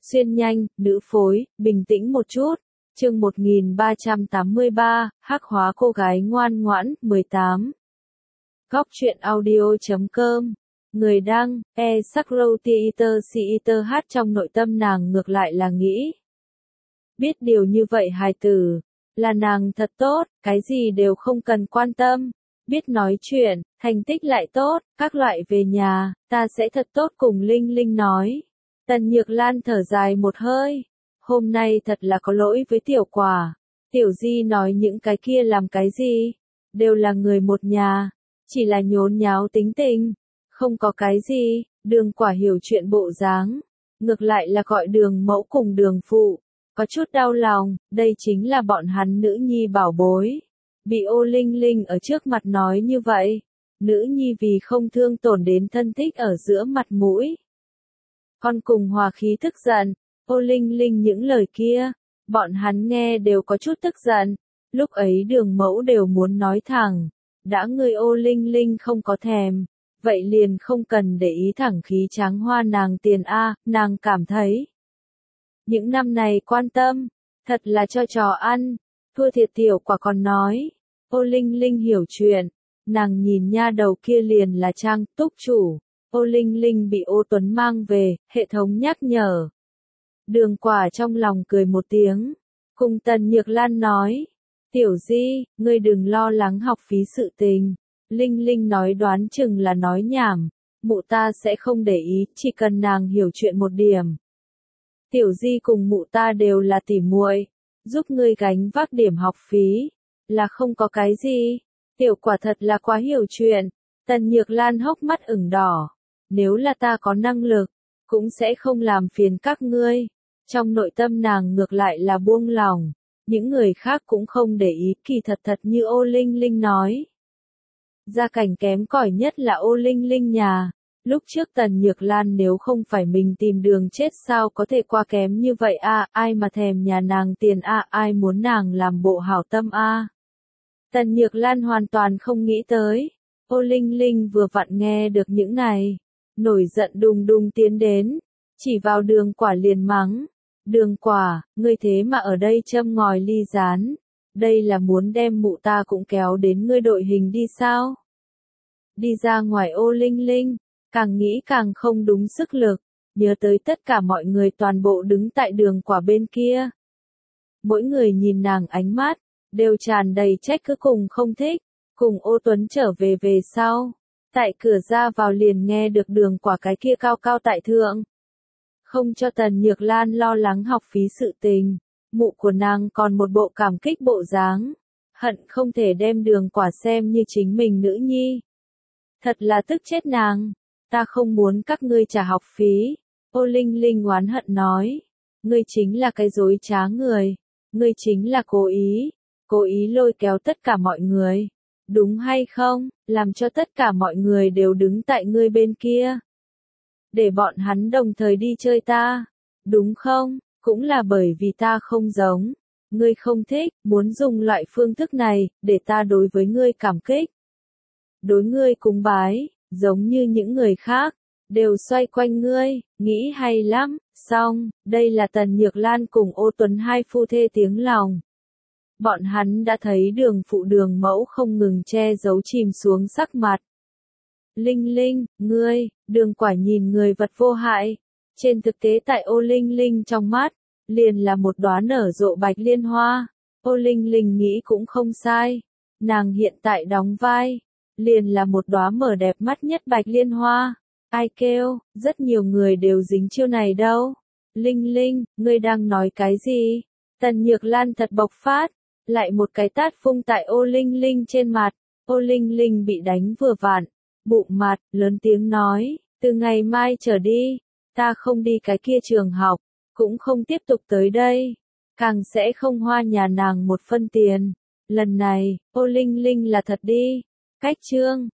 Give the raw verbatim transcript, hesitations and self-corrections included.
Xuyên nhanh, nữ phối, bình tĩnh một chút. Chương một nghìn ba trăm tám mươi ba, hắc hóa cô gái ngoan ngoãn, mười tám. Góc truyện audio chấm com. Người đăng, e Sakro Theater Theater hát trong nội tâm nàng ngược lại là nghĩ. Biết điều như vậy hài tử, là nàng thật tốt, cái gì đều không cần quan tâm. Biết nói chuyện, thành tích lại tốt, các loại về nhà, ta sẽ thật tốt cùng Linh Linh nói. Tần Nhược Lan thở dài một hơi. Hôm nay thật là có lỗi với tiểu quả. Tiểu Di nói những cái kia làm cái gì? Đều là người một nhà. Chỉ là nhốn nháo tính tình. Không có cái gì, Đường Quả hiểu chuyện bộ dáng. Ngược lại là gọi Đường Mẫu cùng Đường Phụ. Có chút đau lòng, đây chính là bọn hắn nữ nhi bảo bối. Bị Ô Linh Linh ở trước mặt nói như vậy. Nữ nhi vì không thương tổn đến thân thích ở giữa mặt mũi. Con cùng hòa khí tức giận. Ô Linh Linh những lời kia, bọn hắn nghe đều có chút tức giận. Lúc ấy Đường Mẫu đều muốn nói thẳng. Đã người Ô Linh Linh không có thèm. Vậy liền không cần để ý thẳng khí tráng hoa nàng tiền A, nàng cảm thấy. Những năm này quan tâm, thật là cho trò ăn. Thua thiệt tiểu quả còn nói. Ô Linh Linh hiểu chuyện. Nàng nhìn nha đầu kia liền là Trang Túc chủ. Ô Linh Linh bị Ô Tuấn mang về, hệ thống nhắc nhở. Đường Quả trong lòng cười một tiếng. Cùng Tần Nhược Lan nói. Tiểu Di, ngươi đừng lo lắng học phí sự tình. Linh Linh nói đoán chừng là nói nhảm. Mụ ta sẽ không để ý, chỉ cần nàng hiểu chuyện một điểm. Tiểu Di cùng mụ ta đều là tỉ muội, giúp ngươi gánh vác điểm học phí. Là không có cái gì. Tiểu Quả thật là quá hiểu chuyện. Tần Nhược Lan hốc mắt ửng đỏ. Nếu là ta có năng lực, cũng sẽ không làm phiền các ngươi. Trong nội tâm nàng ngược lại là buông lòng. Những người khác cũng không để ý, kỳ thật thật như Ô Linh Linh nói. Gia cảnh kém cỏi nhất là Ô Linh Linh nhà. Lúc trước Tần Nhược Lan nếu không phải mình tìm đường chết sao có thể qua kém như vậy a, à, ai mà thèm nhà nàng tiền a, à, ai muốn nàng làm bộ hảo tâm a. À. Tần Nhược Lan hoàn toàn không nghĩ tới. Ô Linh Linh vừa vặn nghe được những này. Nổi giận đùng đùng tiến đến. Chỉ vào Đường Quả liền mắng. Đường Quả, ngươi thế mà ở đây châm ngòi ly gián. Đây là muốn đem mụ ta cũng kéo đến ngươi đội hình đi sao? Đi ra ngoài Ô Linh Linh. Càng nghĩ càng không đúng sức lực. Nhớ tới tất cả mọi người toàn bộ đứng tại Đường Quả bên kia. Mỗi người nhìn nàng ánh mắt. Đều tràn đầy trách cứ cùng không thích. Cùng Ô Tuấn trở về về sau. Tại cửa ra vào liền nghe được Đường Quả cái kia cao cao tại thượng. Không cho Tần Nhược Lan lo lắng học phí sự tình. Mụ của nàng còn một bộ cảm kích bộ dáng. Hận không thể đem Đường Quả xem như chính mình nữ nhi. Thật là tức chết nàng. Ta không muốn các ngươi trả học phí. Ô Linh Linh oán hận nói. Ngươi chính là cái dối trá người. Ngươi chính là cố ý. Cố ý lôi kéo tất cả mọi người. Đúng hay không, làm cho tất cả mọi người đều đứng tại ngươi bên kia. Để bọn hắn đồng thời đi chơi ta. Đúng không, cũng là bởi vì ta không giống. Ngươi không thích, muốn dùng loại phương thức này, để ta đối với ngươi cảm kích. Đối ngươi cúng bái, giống như những người khác, đều xoay quanh ngươi, nghĩ hay lắm. Xong, đây là Tần Nhược Lan cùng Ô Tuấn hai phu thê tiếng lòng. Bọn hắn đã thấy Đường Phụ Đường Mẫu không ngừng che giấu chìm xuống sắc mặt. Linh Linh, ngươi, Đường Quả nhìn người vật vô hại. Trên thực tế tại Ô Linh Linh trong mắt, liền là một đóa nở rộ bạch liên hoa. Ô Linh Linh nghĩ cũng không sai. Nàng hiện tại đóng vai, liền là một đóa mở đẹp mắt nhất bạch liên hoa. Ai kêu, rất nhiều người đều dính chiêu này đâu. Linh Linh, ngươi đang nói cái gì? Tần Nhược Lan thật bộc phát. Lại một cái tát phung tại Ô Linh Linh trên mặt. Ô Linh Linh bị đánh vừa vặn. Bụng mặt, lớn tiếng nói. Từ ngày mai trở đi. Ta không đi cái kia trường học. Cũng không tiếp tục tới đây. Càng sẽ không hoa nhà nàng một phân tiền. Lần này, Ô Linh Linh là thật đi. Cách chương.